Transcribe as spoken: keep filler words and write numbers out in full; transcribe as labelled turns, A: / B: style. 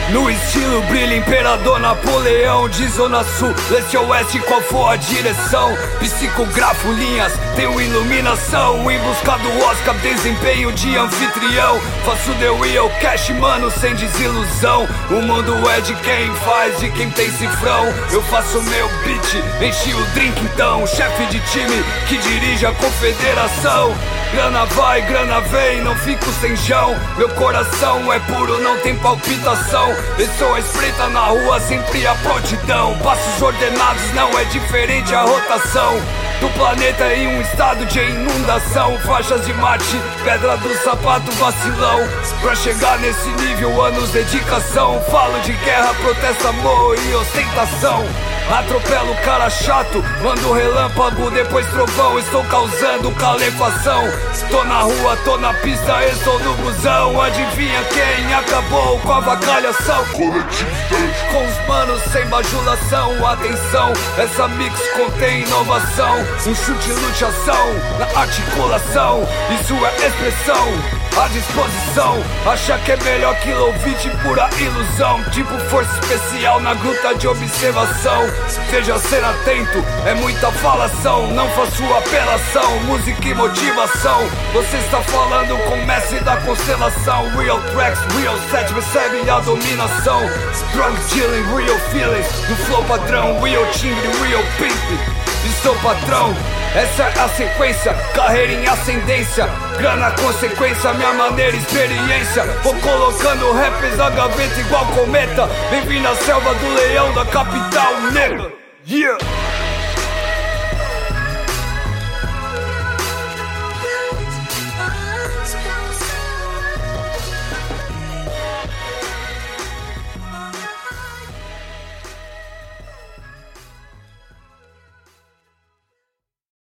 A: No estilo brilha Imperador Napoleão. De Zona Sul, leste a oeste, qual for a direção? Psicografo linhas, tenho iluminação. Em busca do Oscar, desempenho de anfitrião. Faço the real cash, mano, sem desilusão. O mundo é de quem faz, de quem tem cifrão. Eu faço meu beat, enchi o drink então. Chefe de time que dirige a confederação. Grana vai, grana vem, não fico sem chão. Meu coração é puro, não tem palpitação. Eu sou a espreita na rua, sempre a prontidão. Passos ordenados, não é diferente a rotação do planeta em um estado de inundação. Faixas de mate, pedra do sapato, vacilão. Pra chegar nesse nível, anos dedicação. Falo de guerra, protesto, amor e ostentação. Atropelo o cara chato, mando relâmpago, depois trovão. Estou causando calefação. Tô na rua, tô na pista, estou no busão. Adivinha quem acabou com a avacalhação? Com os manos sem bajulação. Atenção, essa mix contém inovação. Um chute, lute, ação, na articulação. Isso é expressão à disposição. Acha que é melhor que Lovitch, pura ilusão. Tipo força especial na gruta de observação. Seja ser atento, é muita falação. Não faço apelação, música e motivação. Você está falando com o mestre da constelação. Real tracks, real set, recebe a dominação. Drunk dealing, real feelings, no flow padrão. Real timbre, real pimp, e sou patrão. Essa é a sequência, carreira em ascendência. Grana consequência, minha maneira experiência. Vou colocando rappers na gaveta igual cometa. Bem-vindo à selva do leão da capital negra. Yeah!